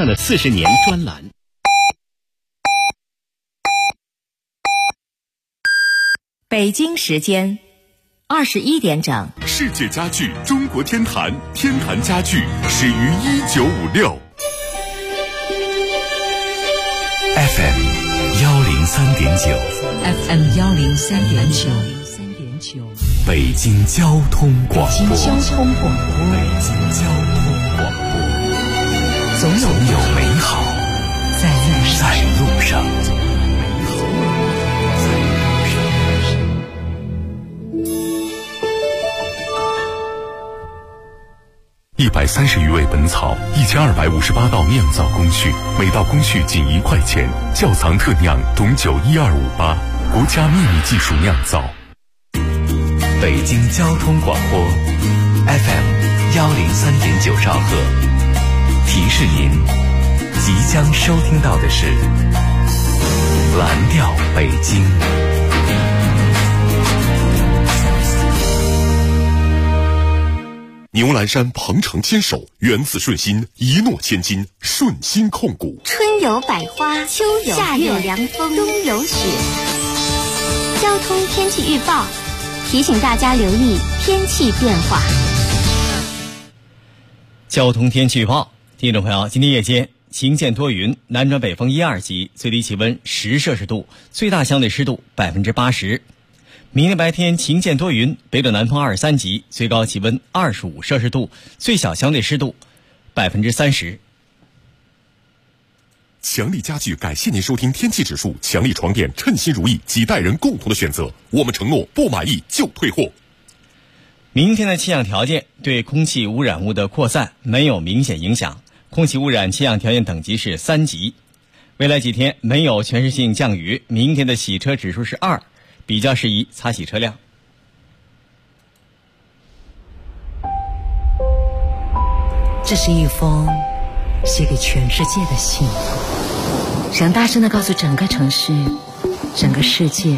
上的40年专栏。 北京时间21点整。 世界家具中国天坛，天坛家具始于1956。FM 103.9 FM 103.9， 北京交通广播。 北京交通广播。总有美好在路上。130余味本草，1258道酿造工序，每道工序仅1块钱。窖藏特酿董酒12588，国家秘密技术酿造。北京交通广播 FM 103.9兆赫，提示您即将收听到的是蓝调北京。牛栏山鹏程坚守，源自顺心，一诺千金，顺心控股。 春有百花，秋有夏有凉风，冬有雪。交通天气预报提醒大家留意天气变化。 交通天气预报，听众朋友，今天夜间晴间多云，南转北风1、2级，最低气温10摄氏度，最大相对湿度80%。明天白天晴间多云，北转南风2、3级，最高气温25摄氏度，最小相对湿度30%。 强力家具感谢您收听天气指数，强力床垫称心如意，几代人共同的选择。我们承诺不满意就退货。 明天的气象条件对空气污染物的扩散没有明显影响，空气污染气象条件等级是3级。未来几天没有全市性降雨，明天的洗车指数是2，比较适宜擦洗车辆。 这是一封写给全世界的信，想大声地告诉整个城市，整个世界，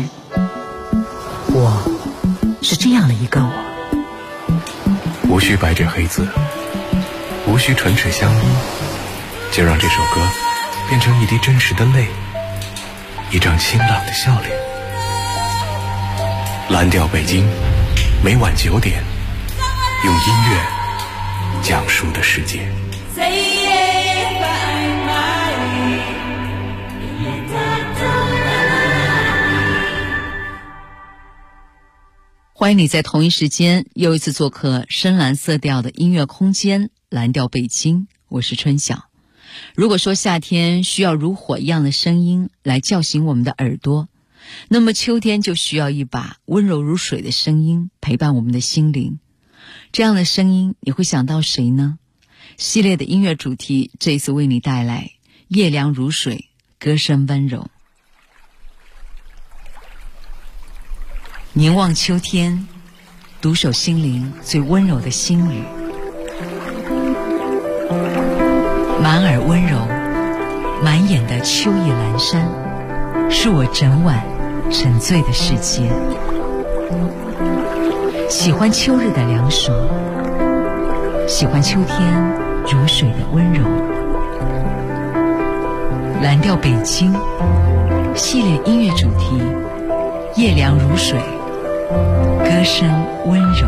我是这样的一个我。 无需白纸黑字，无需唇齿相依，就让这首歌变成一滴真实的泪，一张清朗的笑脸。蓝调北京，每晚9点，用音乐讲述的世界。 欢迎你在同一时间又一次做客深蓝色调的音乐空间蓝调北京，我是春晓。如果说夏天需要如火一样的声音来叫醒我们的耳朵，那么秋天就需要一把温柔如水的声音陪伴我们的心灵。这样的声音你会想到谁呢？系列的音乐主题这一次为你带来夜凉如水，歌声温柔。凝望秋天，独守心灵最温柔的心语。满耳温柔，满眼的秋意阑珊，是我整晚沉醉的世界。喜欢秋日的凉爽，喜欢秋天如水的温柔。蓝调北京系列音乐主题，夜凉如水，歌声温柔。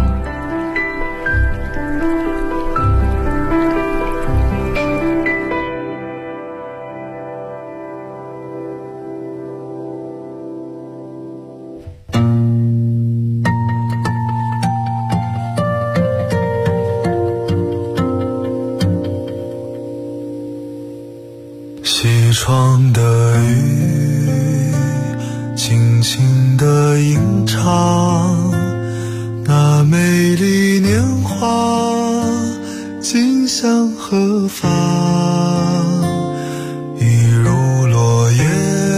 西窗的雨，轻轻地吟唱那美丽年华，今向何方？一如落叶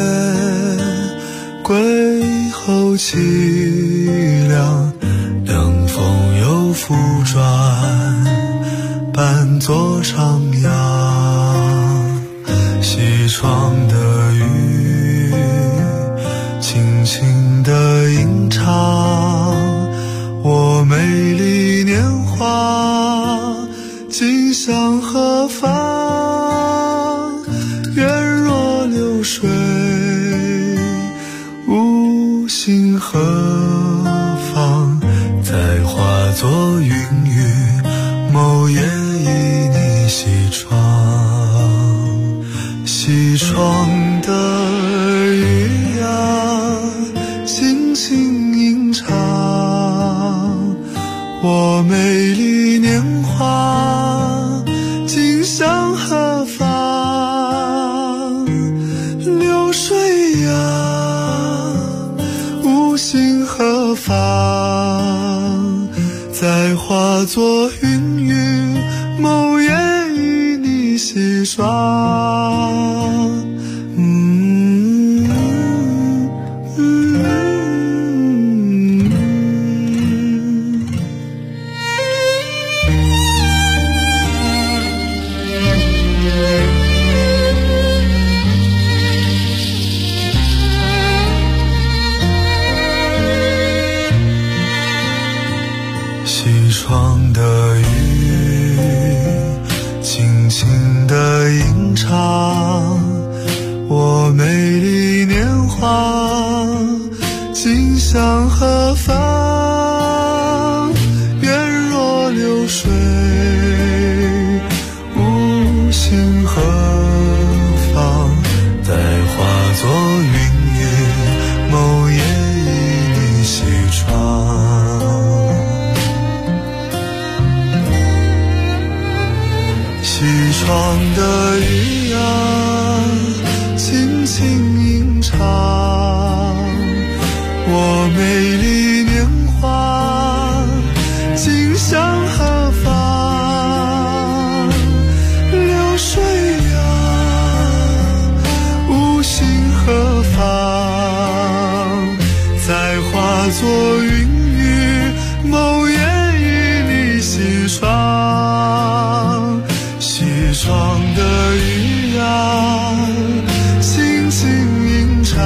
归后凄凉，凉风又复转，伴作徜徉。西窗的雨，轻轻地吟唱我美丽年华，今向何方？ 心何方？再化作云雨，某夜与你西窗。西窗的雨呀，轻轻吟唱，我美丽年华今向何方？流水呀，无心何方？再化作云雨，某夜与你西窗。西窗的雨，轻轻地吟唱，我美丽年华今向何方？月若流水，无心何方？再化作云雨，某夜与你西窗。西窗的雨呀，轻轻吟唱，我美丽年华今向何方？流水呀，无心何方？再化作云雨，某夜与你西窗。西窗的雨呀，轻轻吟唱，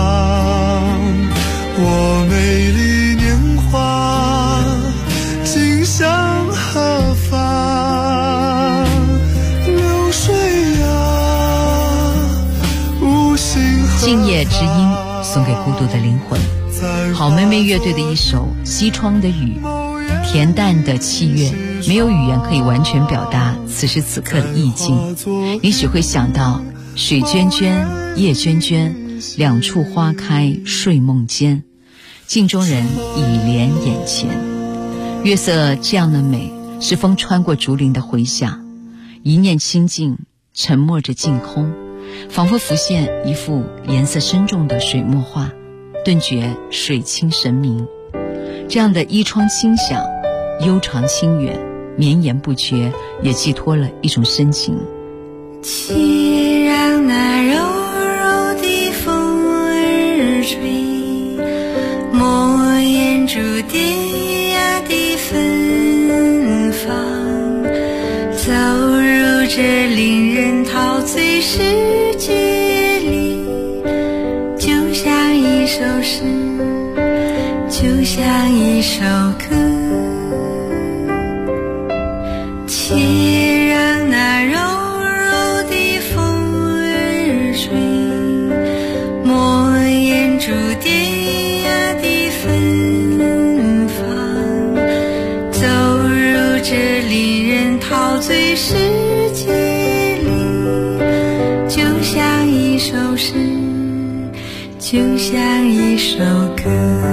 我美丽年华今向何方？流水呀，无心何方？ 静夜之音送给孤独的灵魂。好妹妹乐队的一首《西窗的雨》，恬淡的器乐，没有语言可以完全表达此时此刻的意境。也许会想到水涓涓，夜涓涓，两处花开睡梦间，镜中人已怜眼前。月色这样的美，是风穿过竹林的回响，一念清净，沉默着净空，仿佛浮现一幅颜色深重的水墨画，顿觉水清神明。这样的依窗清响，悠长清远，绵延不绝，也寄托了一种深情。 且让那柔柔的风儿吹，莫言珠点呀的芬芳，走入这令人陶醉世界里，就像一首诗，就像一首歌。且让那柔柔的风儿吹，莫言珠点呀的芬芳，走入这令人陶醉世界里，就像一首诗，就像一首歌。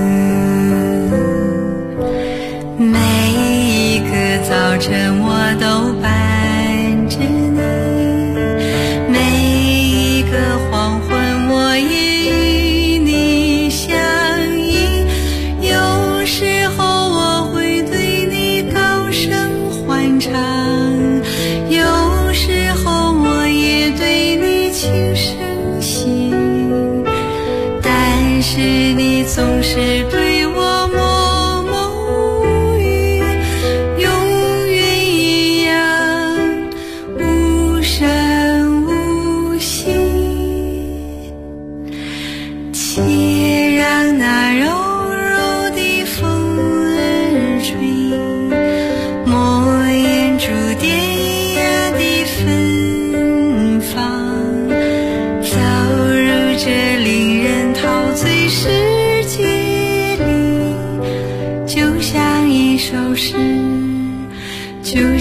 每一个早晨我都伴着你，每一个黄昏我也与你相依。有时候我会对你高声欢唱，有时候我也对你轻声细语，但是你总是对我默默无语，永远一样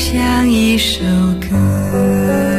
像一首歌。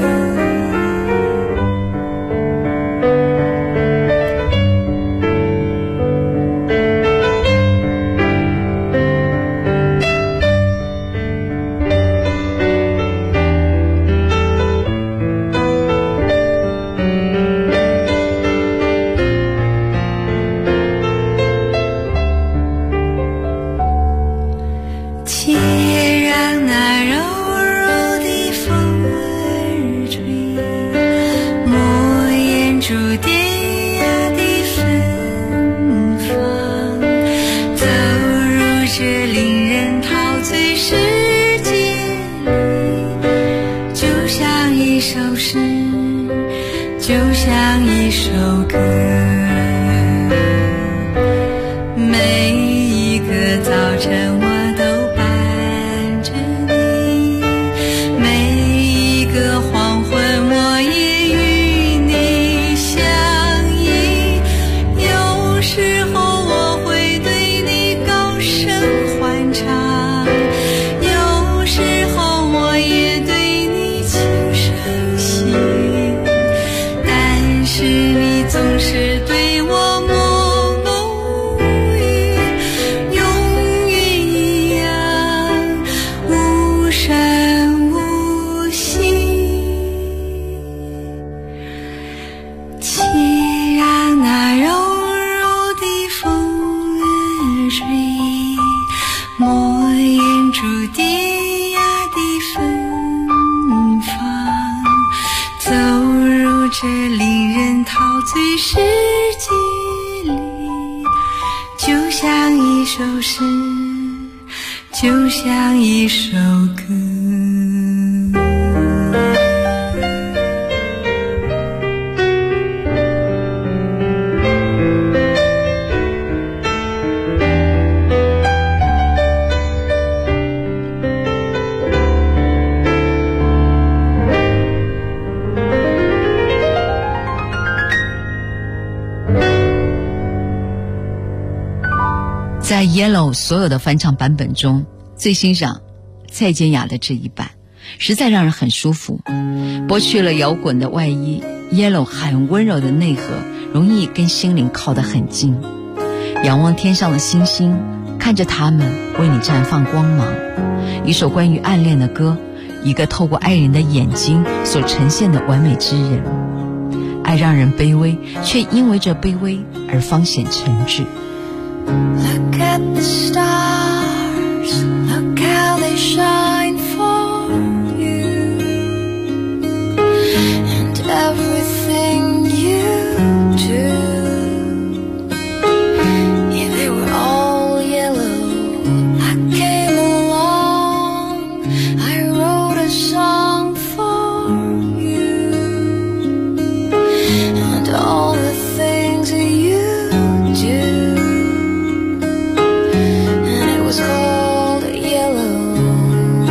就像一首歌，每一个早晨我都伴着你，每一个黄昏我也与你相依。有时候我会对你高声欢唱，有时候我也对你轻声细语，但是你总是对我默默无语，永远一样无声无息。请让那柔柔的风儿吹，莫言注定的芬芳，走入这令人陶醉世界里，就像一首诗，就像一首歌。 在 Yellow 所有的翻唱版本中，最欣赏蔡健雅的这一版，实在让人很舒服。剥去了摇滚的外衣， Yellow 很温柔的内核容易跟心灵靠得很近。仰望天上的星星，看着它们为你绽放光芒。一首关于暗恋的歌，一个透过爱人的眼睛所呈现的完美之人。爱让人卑微，却因为这卑微而方显诚挚。 Look at the stars, look how they shine for you, and everything you do. Yeah, they were all yellow. I came along, I wrote a song for you, and all the things that you do.It's called yellow.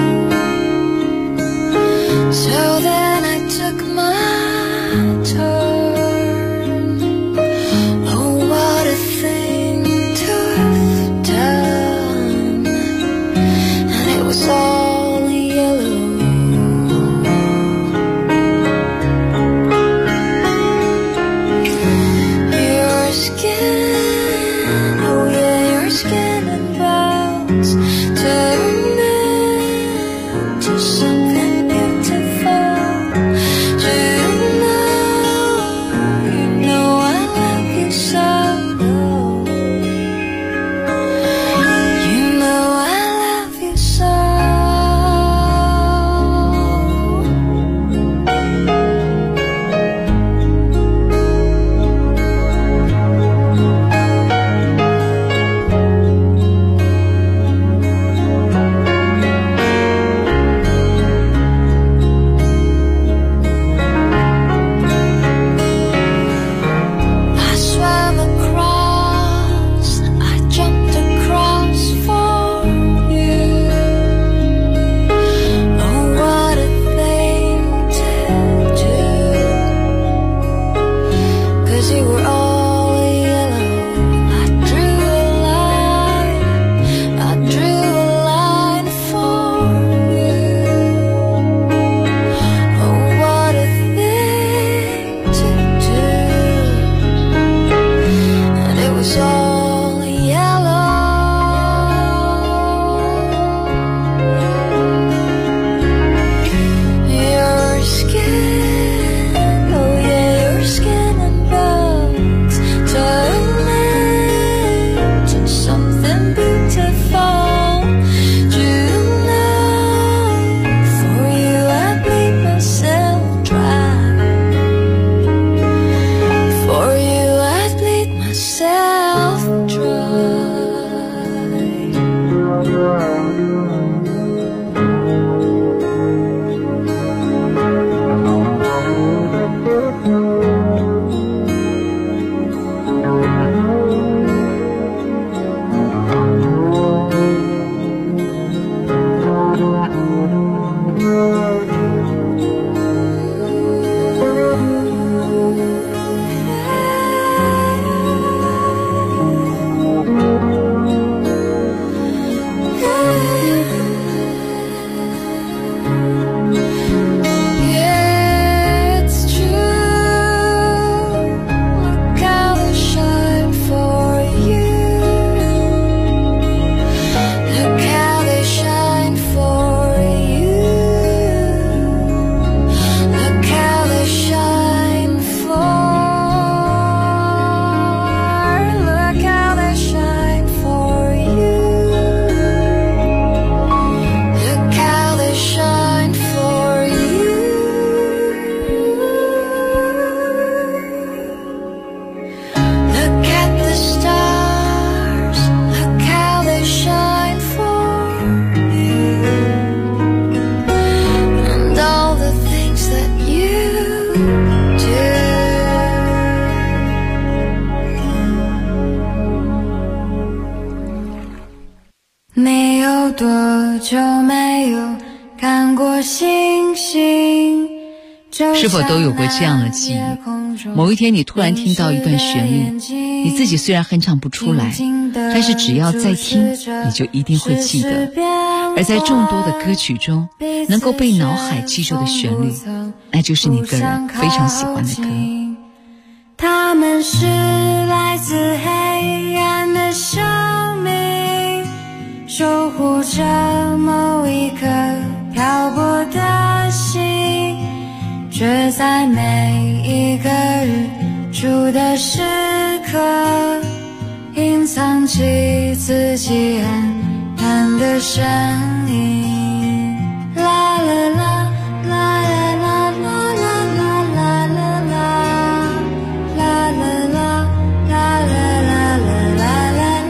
没有多久没有看过星星， 是否都有过这样的记忆？某一天你突然听到一段旋律，你自己虽然哼唱不出来，但是只要再听，你就一定会记得。而在众多的歌曲中，能够被脑海记住的旋律，那就是你个人非常喜欢的歌。 他们是来自黑暗的生命，守护着某一颗漂泊的心，却在每一个日出的时刻隐藏起自己暗淡的身影。啦啦啦啦啦啦啦啦啦啦啦啦啦啦啦啦啦啦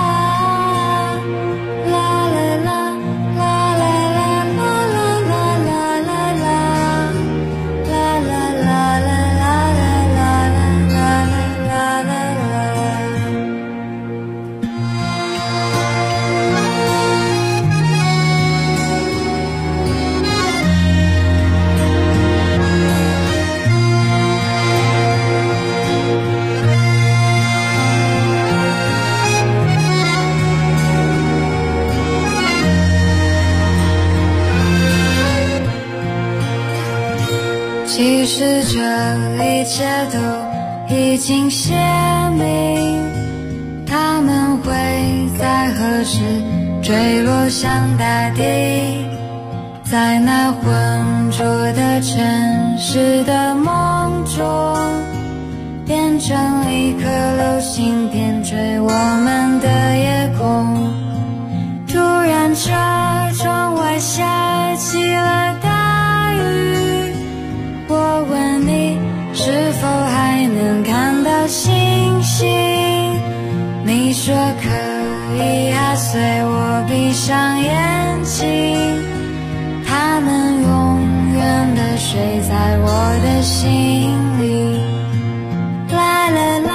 其实这一切都已经写明，他们会在何时坠落向大地，在那浑浊的城市的梦中，变成一颗流星点缀我们的夜空。突然这窗外下起了大雨，我问你是否还能看到星星，你说可以啊，随我闭上眼睛，它们永远地睡在我的心里。啦啦啦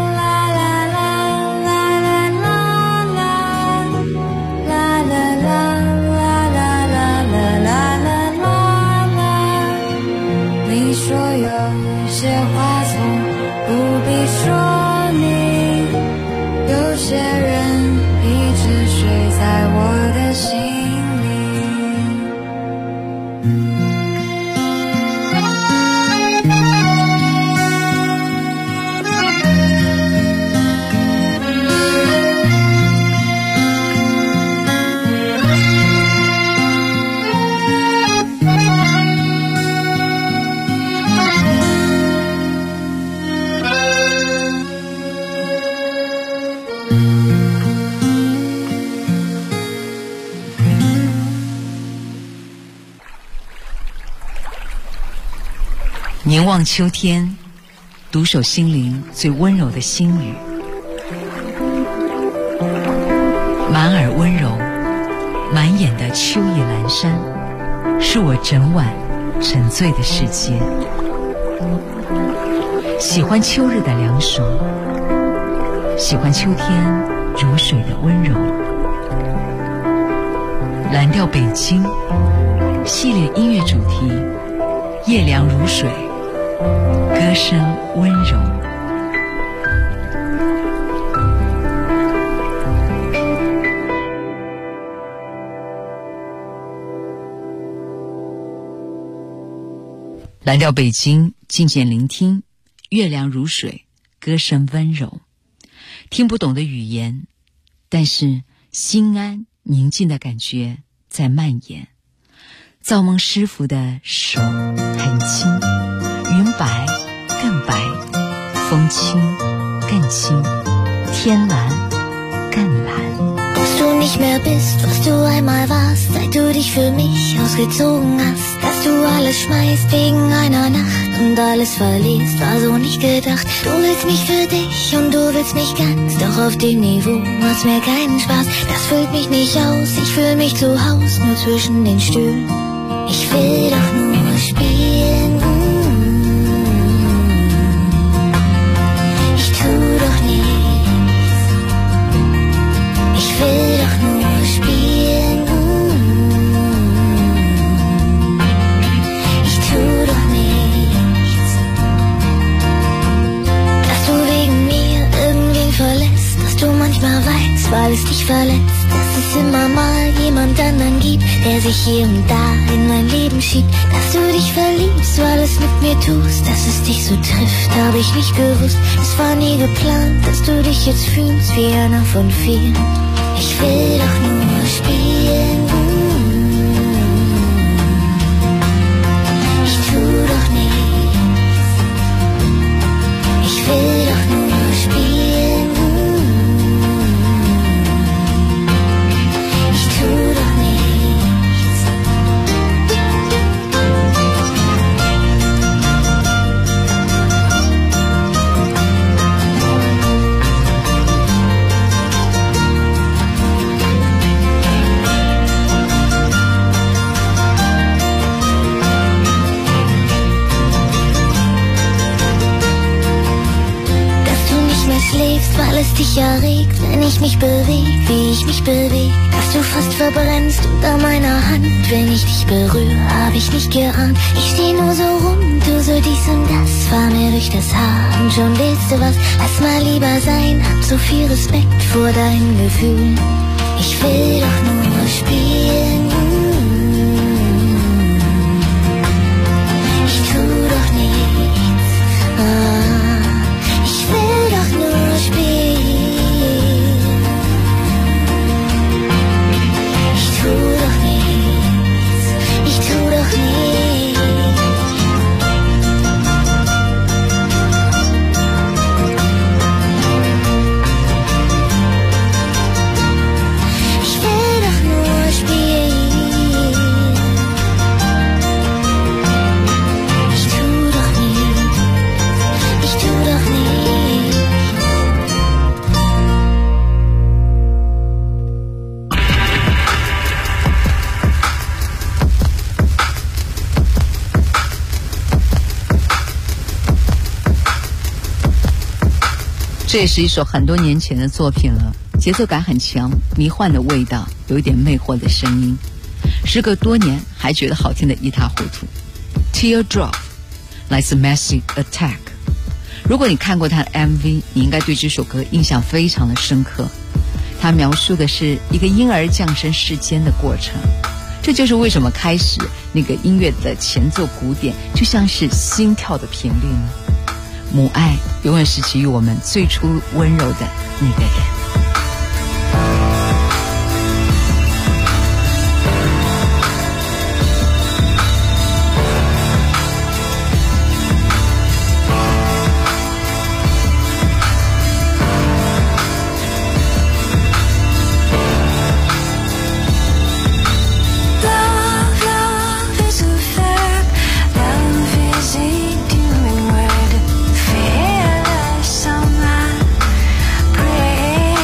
说有些话从不必说明，有些人一直睡在我的心里。 凝望秋天，独守心灵最温柔的心语，满耳温柔，满眼的秋意阑珊，是我整晚沉醉的世界。喜欢秋日的凉爽，喜欢秋天如水的温柔。蓝调北京系列音乐主题，夜凉如水，歌声温柔。蓝调北京，静静聆听，月亮如水，歌声温柔。听不懂的语言，但是心安宁静的感觉在蔓延。造梦师傅的手很轻，云白更白，风轻更轻，天蓝更蓝。 Dass du nicht mehr bist, was du einmal warst, seit du dich für mich ausgezogen hast. Dass du alles schmeißt wegen einer Nacht und alles verlierst, war so nicht gedacht. Du willst mich für dich und du willst mich ganz, doch auf dem Niveau macht's mir keinen Spaß. Das füllt mich nicht aus, ich fühl mich zu Haus, nur zwischen den Stühlen. Ich will doch nur spielen. es dich verletzt, dass es immer mal jemand anderen gibt, der sich hier und da in mein Leben schiebt. Dass du dich verliebst, du alles mit mir tust, dass es dich so trifft, habe ich nicht gewusst. Es war nie geplant, dass du dich jetzt fühlst wie einer von vielen. Ich will doch nur spielen. Ich tu doch nichts. Ich will doch nur spielen. Ich tu doch nichts. Schläfst, weil es dich erregt, wenn ich mich beweg, wie ich mich beweg. Dass du fast verbrennst unter meiner Hand, wenn ich dich berühre, hab ich nicht geahnt. Ich steh nur so rum, du so dies und das, fahr mir durch das Haar und schon willst du was. Lass mal lieber sein, hab so viel Respekt vor deinen Gefühlen. Ich will doch nur spielen. Ich tu doch nichts. Ich will doch nur spielen. Ich tu doch nichts. Ich tu doch nichts. Ich will doch nur spielen. Ich tu doch nichts. Ich tu doch nichts. 这也是一首很多年前的作品了，节奏感很强，迷幻的味道，有一点魅惑的声音，时隔多年还觉得好听的一塌糊涂。 Teardrop 来自 Massive Attack， 如果你看过他的 MV， 你应该对这首歌印象非常的深刻。它描述的是一个婴儿降生世间的过程，这就是为什么开始那个音乐的前奏鼓点就像是心跳的频率呢？母爱永远是给予我们最初温柔的那个人。 Fearless, so my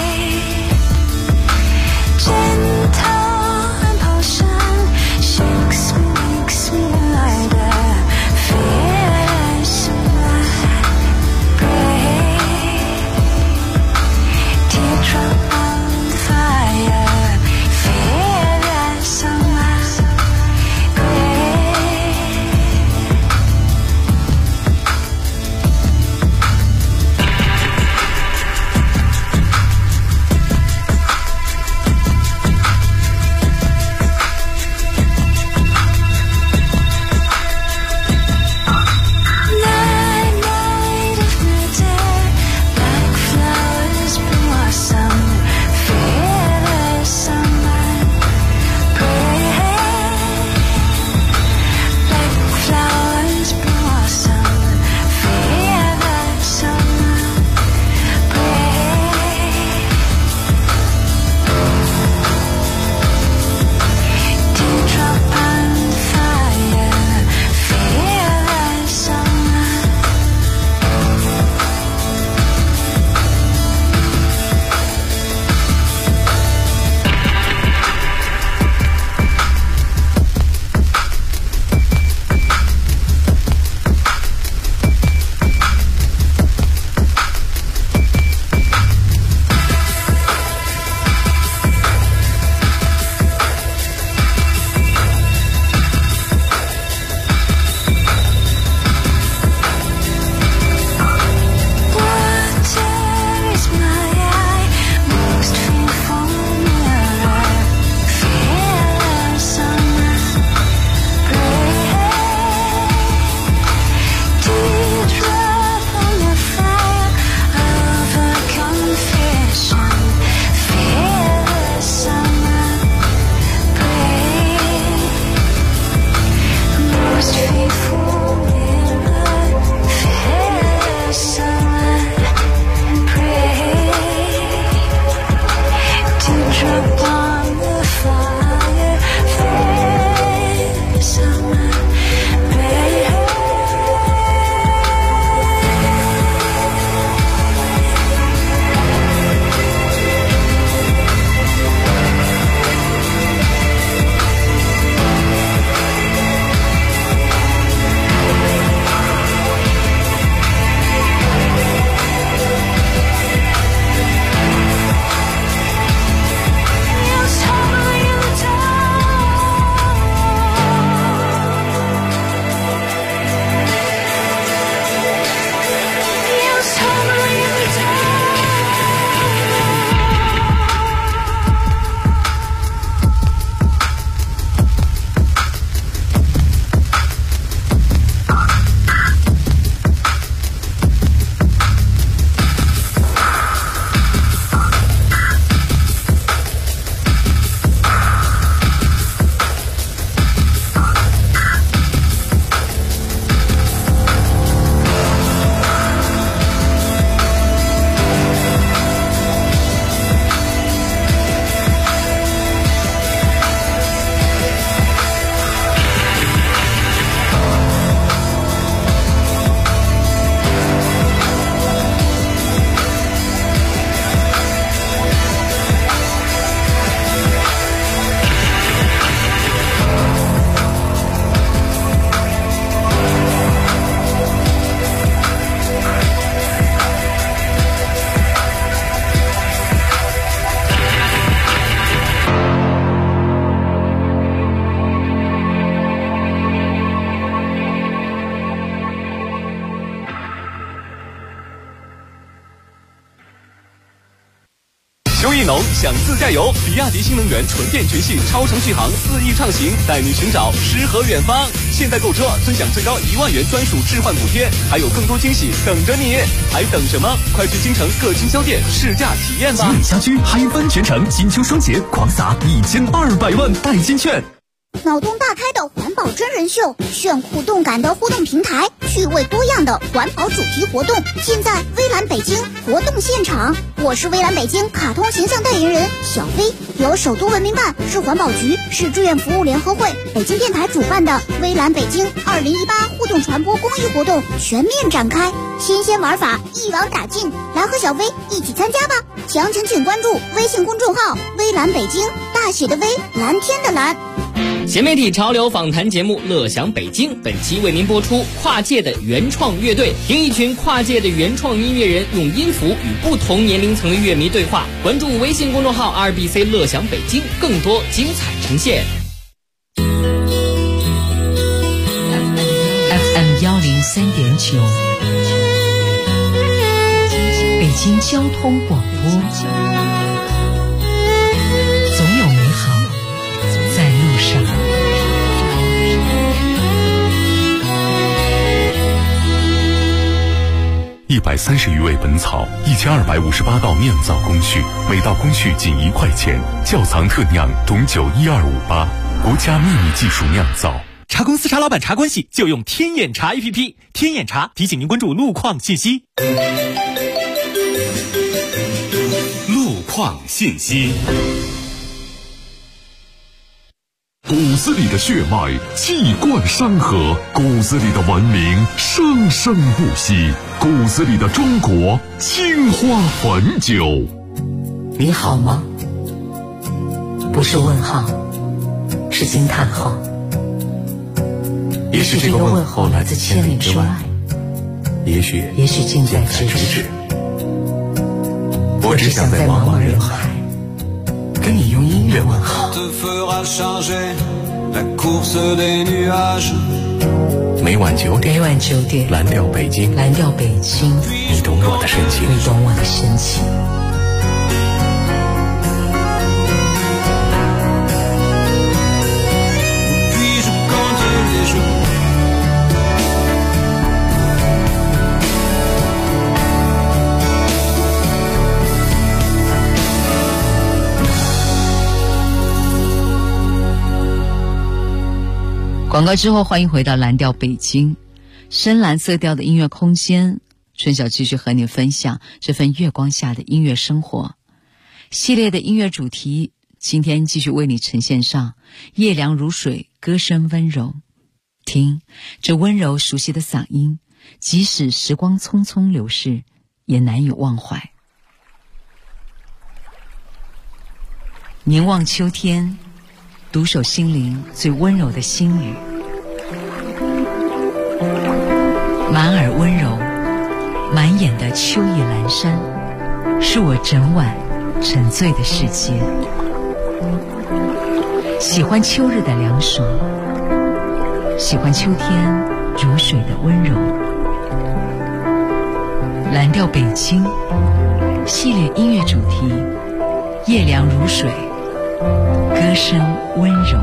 秋意浓，想自驾游，比亚迪新能源纯电全系超长续航4翼畅行，带你寻找诗和远方。现在购车尊享最高1万元专属置换补贴，还有更多惊喜等着你，还等什么？快去京城各经销店试驾体验吧！ 锦夏区嗨翻全城，金秋双节狂撒1200万代金券。 脑洞大开的环保真人秀，炫酷动感的互动平台，趣味多样的环保主题活动，尽在微蓝北京活动现场。我是微蓝北京卡通形象代言人小飞，由首都文明办、市环保局、市志愿服务联合会、北京电台主办的微蓝北京2018互动传播公益活动全面展开，新鲜玩法一网打尽，来和小飞一起参加吧！详情请关注微信公众号微蓝北京，大写的微，蓝天的蓝。 新媒体潮流访谈节目《乐享北京》本期为您播出跨界的原创乐队，听一群跨界的原创音乐人用音符与不同年龄层的乐迷对话。关注微信公众号2BC 乐享北京，更多精彩呈现。 FM 103.9，北京交通广播，总有美好在路上。 130余味本草，1258道酿造工序，每道工序仅1块钱。窖藏特酿董酒12588，国家秘密技术酿造。 茶公司茶老板茶关系就用天眼茶 APP， 天眼茶提醒您关注路况信息。 路况信息。 骨子里的血脉气贯山河，骨子里的文明生生不息，骨子里的中国青花汾酒。 你好吗？不是问号，是惊叹号。也许这个问候来自千里之外，也许近在咫尺。我只想在茫茫人海跟你用音乐问好。 每晚9点，蓝调北京，你懂我的深情。 广告之后，欢迎回到蓝调北京，深蓝色调的音乐空间。春晓继续和你分享这份月光下的音乐生活系列的音乐主题。今天继续为你呈现上夜凉如水，歌声温柔。听这温柔熟悉的嗓音，即使时光匆匆流逝，也难以忘怀。凝望秋天，独守心灵最温柔的心语，满耳温柔，满眼的秋意阑珊，是我整晚沉醉的世界。喜欢秋日的凉爽，喜欢秋天如水的温柔。蓝调北京系列音乐主题，夜凉如水，歌声温柔。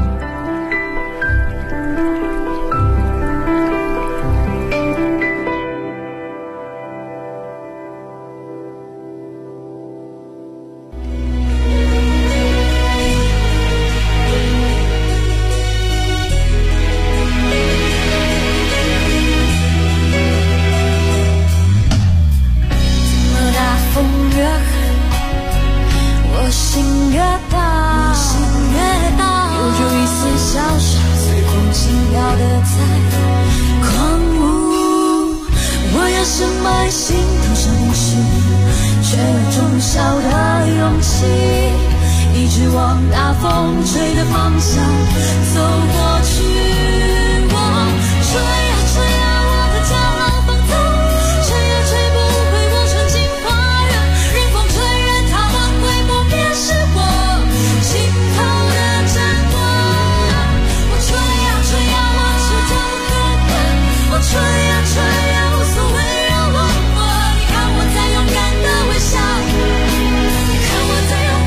看我在勇敢的微笑，看我在勇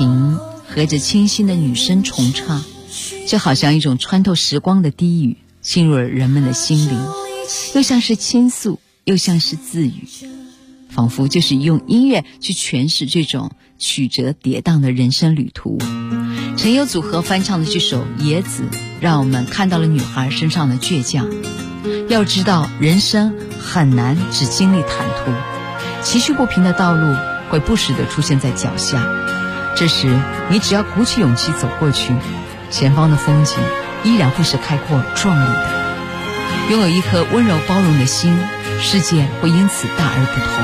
琴和着清新的女声重唱，就好像一种穿透时光的低语，进入了人们的心灵，又像是倾诉，又像是自语，仿佛就是用音乐去诠释这种曲折跌宕的人生旅途。陈友组合翻唱的这首《野子》，让我们看到了女孩身上的倔强。要知道，人生很难只经历坦途，崎岖不平的道路会不时地出现在脚下，这时你只要鼓起勇气走过去，前方的风景依然会是开阔壮丽的。拥有一颗温柔包容的心，世界会因此大而不同。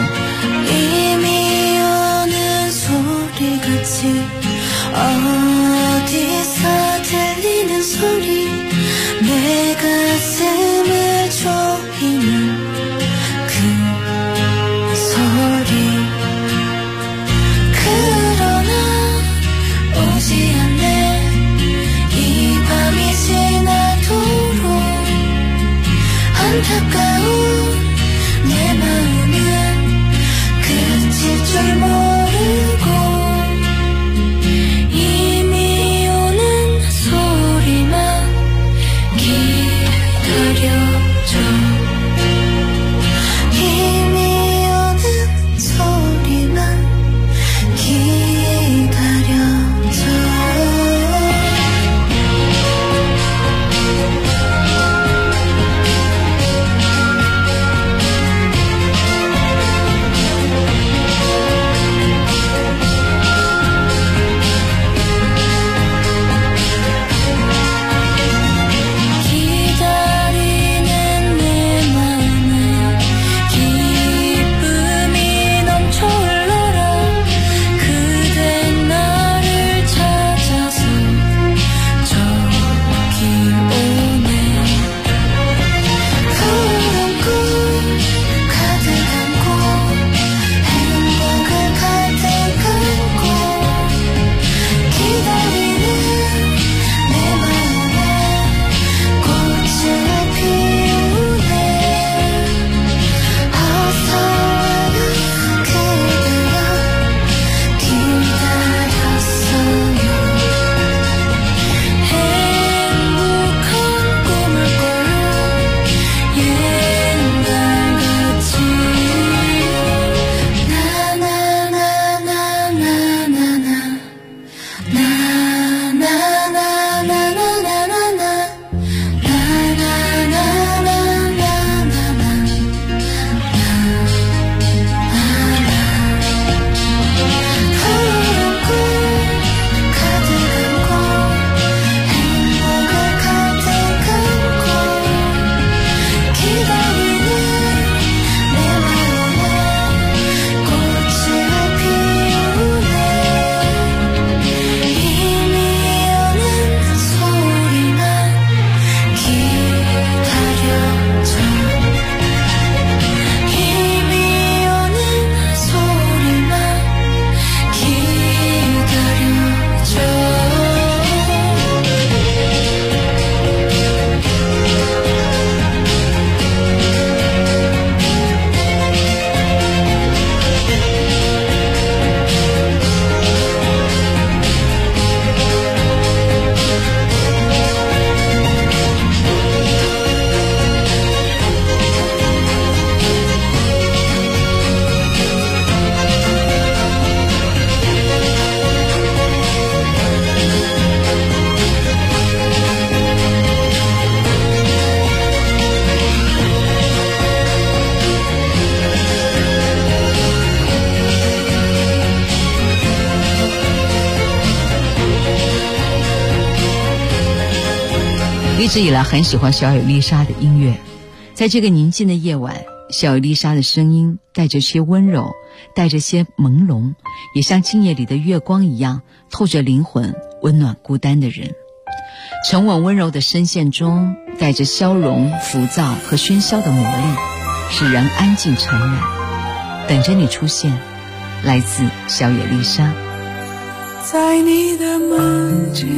一直以来很喜欢小野丽莎的音乐，在这个宁静的夜晚，小野丽莎的声音带着些温柔，带着些朦胧，也像今夜里的月光一样透着灵魂，温暖孤单的人。沉稳温柔的声线中带着消融、浮躁和喧嚣的魔力，使人安静沉染，等着你出现。来自小野丽莎。 在你的门前，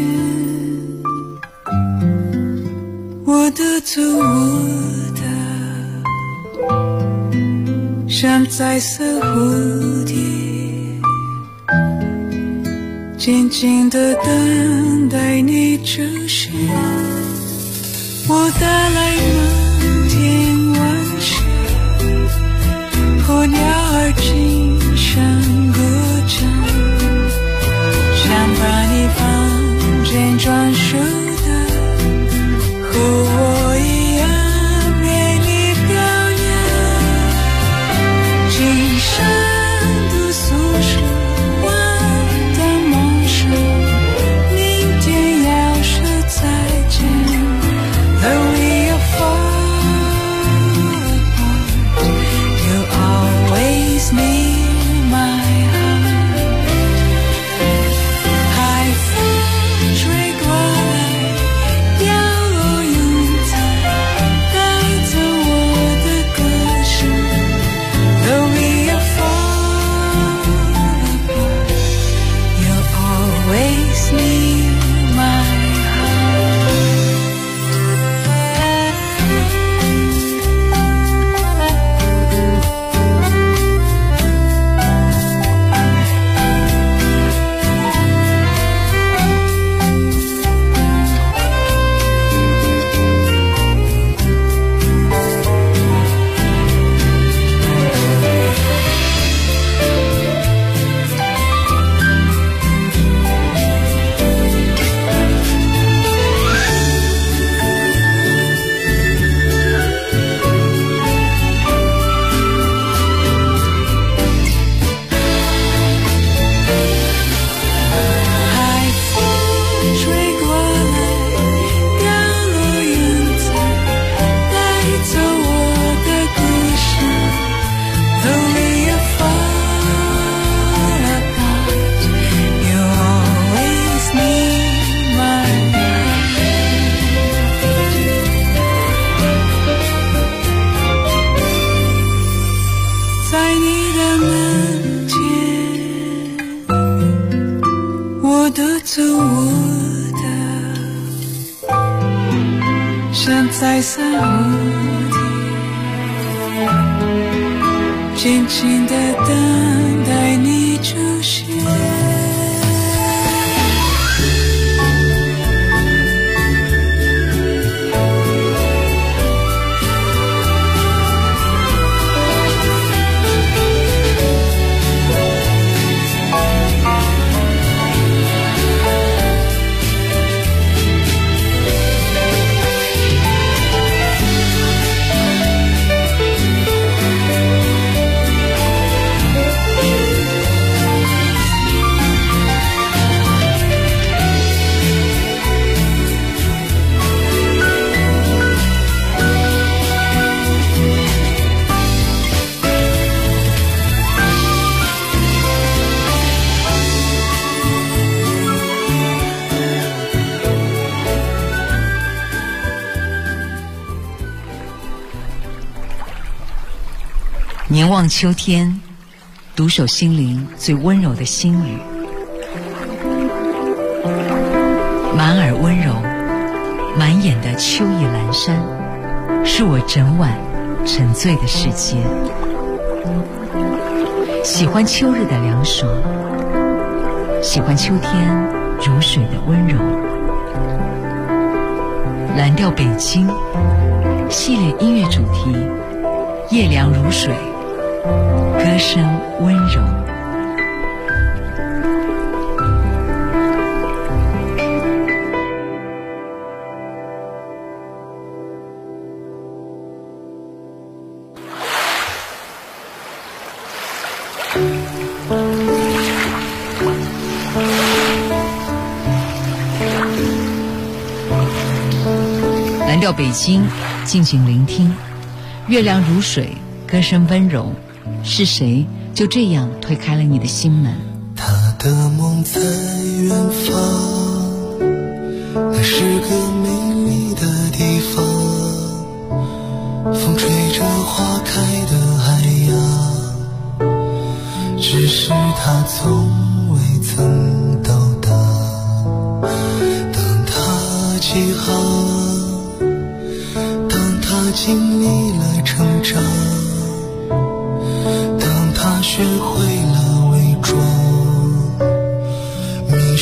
我的足舞的像彩色蝴蝶， 静静地等待你出现。我带来满天晚霞，候鸟儿轻声歌唱，想把你放进专属的和我一样美丽表演。今生的诉说我的梦想，明天要说再见。Though we are far apart, you always near my heart. 海风吹过来，掉落云彩，带走我的歌声。Though we are far apart, you always near my heart.在你的门前，我都走我的，像在散蝴蝶，静静地等待你出现。 凝望秋天，独守心灵最温柔的心语。满耳温柔，满眼的秋意阑珊，是我整晚沉醉的世界。喜欢秋日的凉爽，喜欢秋天如水的温柔。蓝调北京系列音乐主题，夜凉如水，歌声温柔。蓝调北京，静静聆听，月亮如水，歌声温柔。是谁就这样推开了你的心门？ 他的梦在远方，那是个美丽的地方，风吹着花开的海洋，只是他从未曾到达。当他起航，当他经历了成长，当他学会了伪装，迷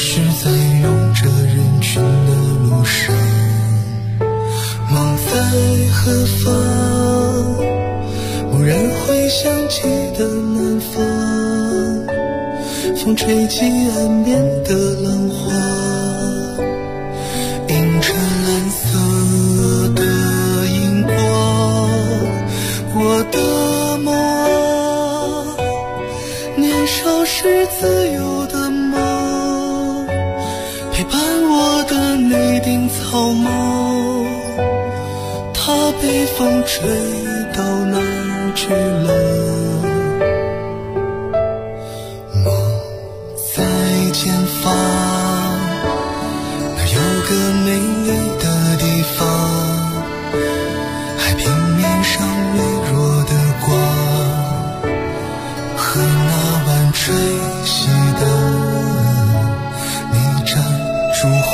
何方？蓦然回想起的南方，风吹起岸边的浪花，映着蓝色的荧光。我的梦啊，年少时自由的梦，陪伴我的那顶草帽，它被风吹到哪儿去了？梦在前方，那有个美丽的地方，海平面上微弱的光，和那晚吹熄的你盏烛火。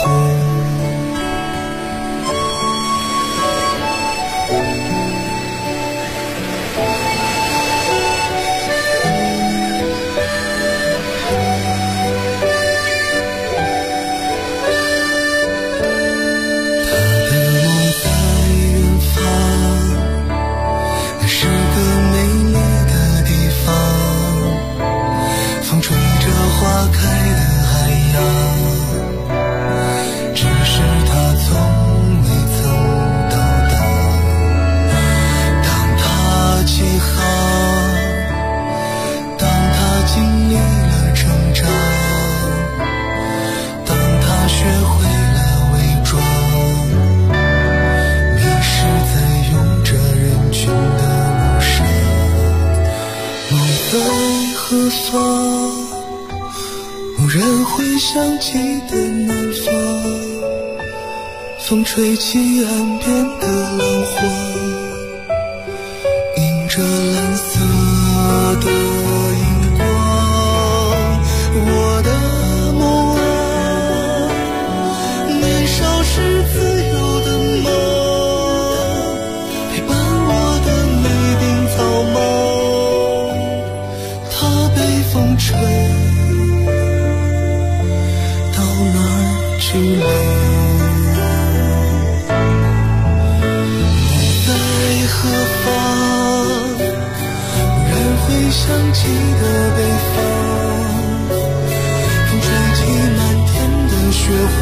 花开的海洋，只是它从未曾到达。当它起航，当它经历了成长，当它学会了伪装，迷失在拥着人群的路上。梦在何方？蓦然回想起的南方，风吹起岸边的浪花，映着蓝色的荧光。我的梦啊，年少时自由的梦，陪伴我的那顶草帽，它被风吹去了。梦在何方？蓦然回想起的北方，风吹起满天的雪花，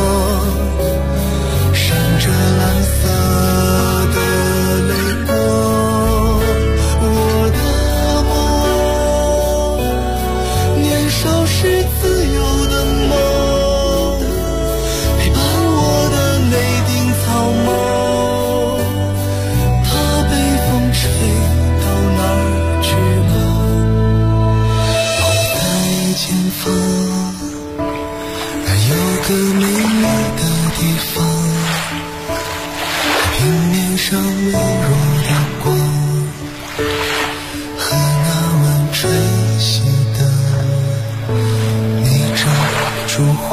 闪着蓝色的泪光。我的梦啊，年少时自由的梦，那有个美丽的地方，海平面上微弱的光，和那晚吹熄的一盏烛火。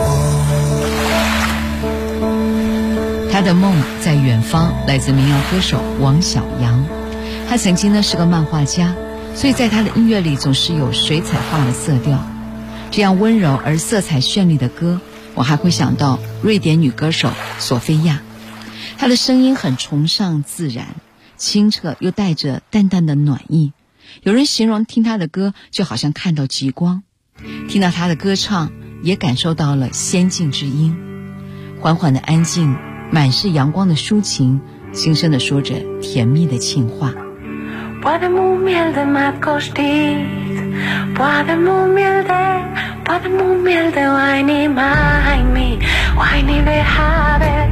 他的梦在远方，来自民谣歌手王小阳。他曾经呢是个漫画家，所以在他的音乐里总是有水彩画的色调。这样温柔而色彩绚丽的歌，我还会想到瑞典女歌手索菲亚。她的声音很崇尚自然，清澈又带着淡淡的暖意。有人形容听她的歌就好像看到极光，听到她的歌唱也感受到了仙境之音。缓缓的安静，满是阳光的抒情，轻声地说着甜蜜的情话。 Vaademu mieltä matkustit, vaademu mieltä vaini maailmi, vaini vehave.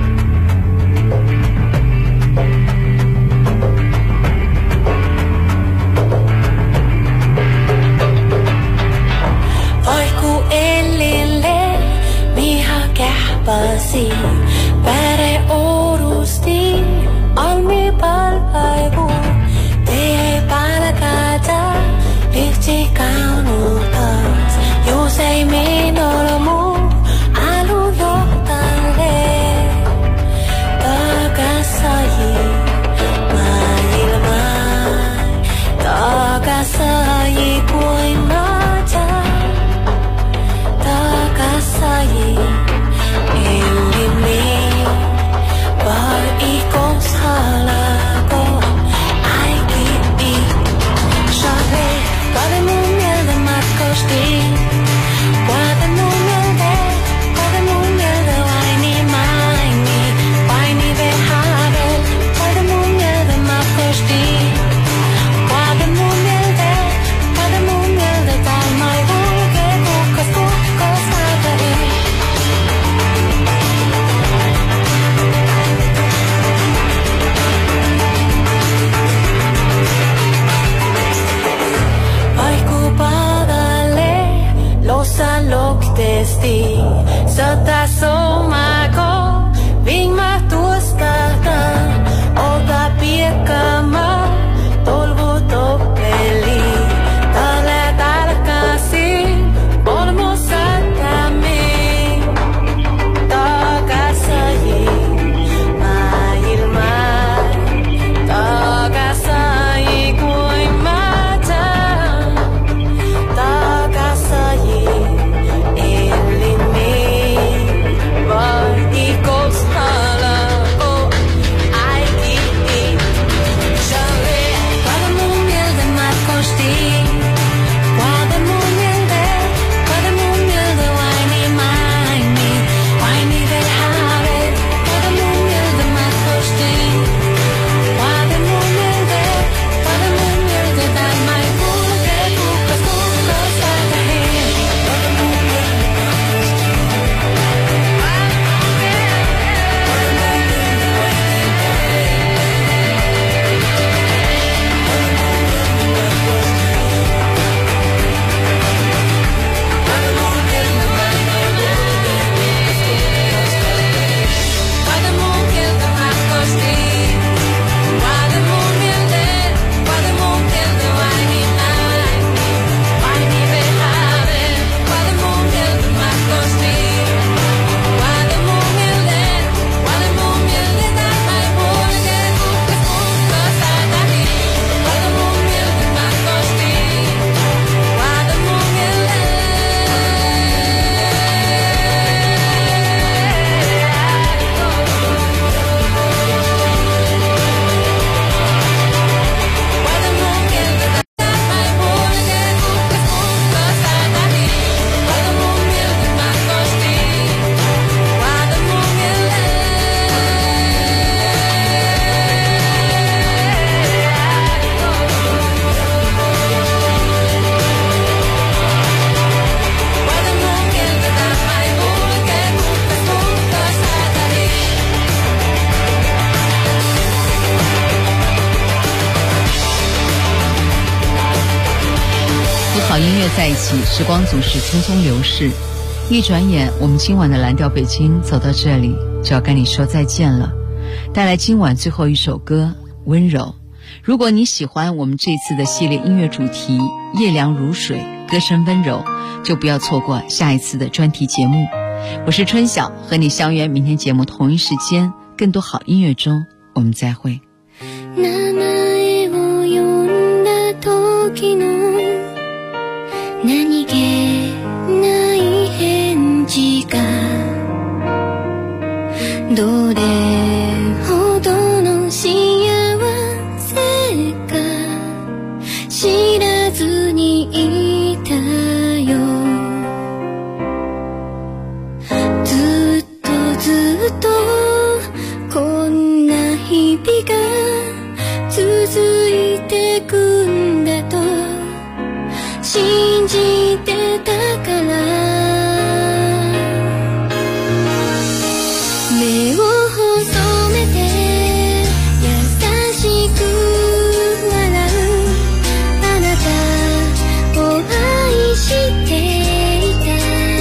Oiku ellille, miha kähpäsi, päre orusti, almi palaivu. Ei palkata, lyhti kaunutas, jos ei minulla muu alu johtalle. 音乐在一起，时光总是匆匆流逝，一转眼我们今晚的蓝调北京走到这里就要跟你说再见了。带来今晚最后一首歌温柔。如果你喜欢我们这次的系列音乐主题夜凉如水，歌声温柔，就不要错过下一次的专题节目。我是春晓，和你相约明天节目同一时间，更多好音乐中我们再会。 名前を呼んだ時の何気ない返事がどれほどの幸せか知らずにいたよ。ずっとずっとこんな日々が続いてくんだと信じてたから目を細めて優しく笑うあなたを愛していた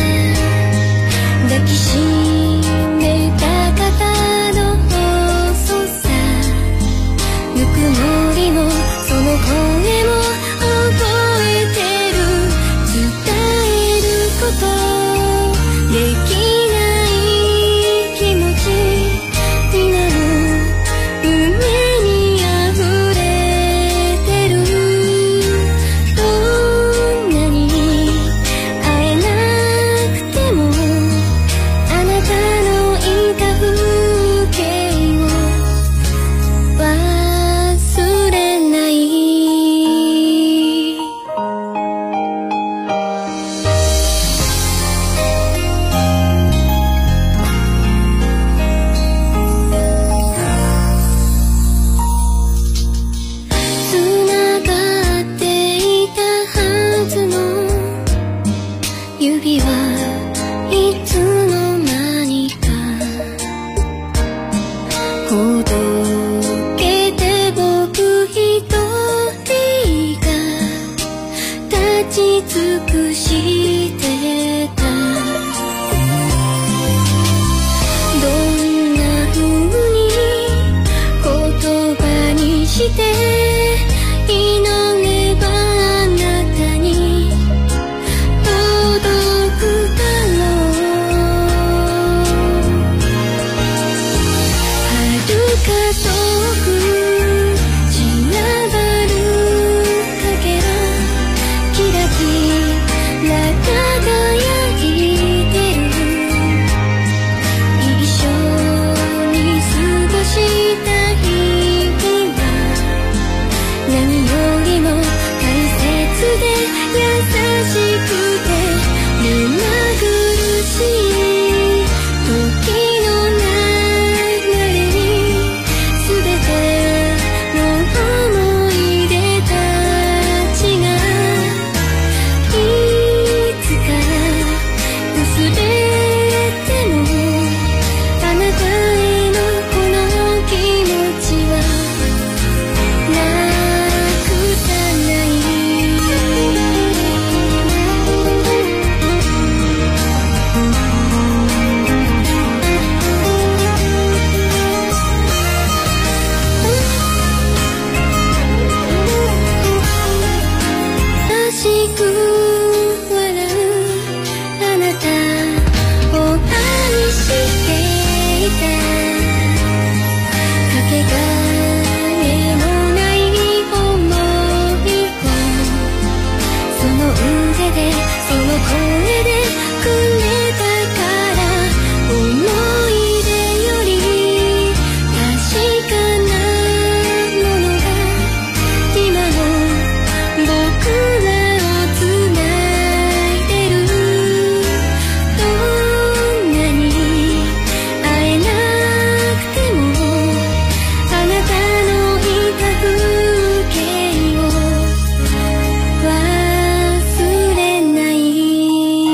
抱きしめた肩の細さぬくもりもその声も覚えてる伝えることできない気持ち今も胸に溢れてる。どんなに会えなくてもあなたのいた風景を忘れない。つながっていたはずの指はいつの間にかほどけて僕一人が立ち尽くしてた。どんな風に言葉にして祈ればあなたに届くだろう。遥か遠く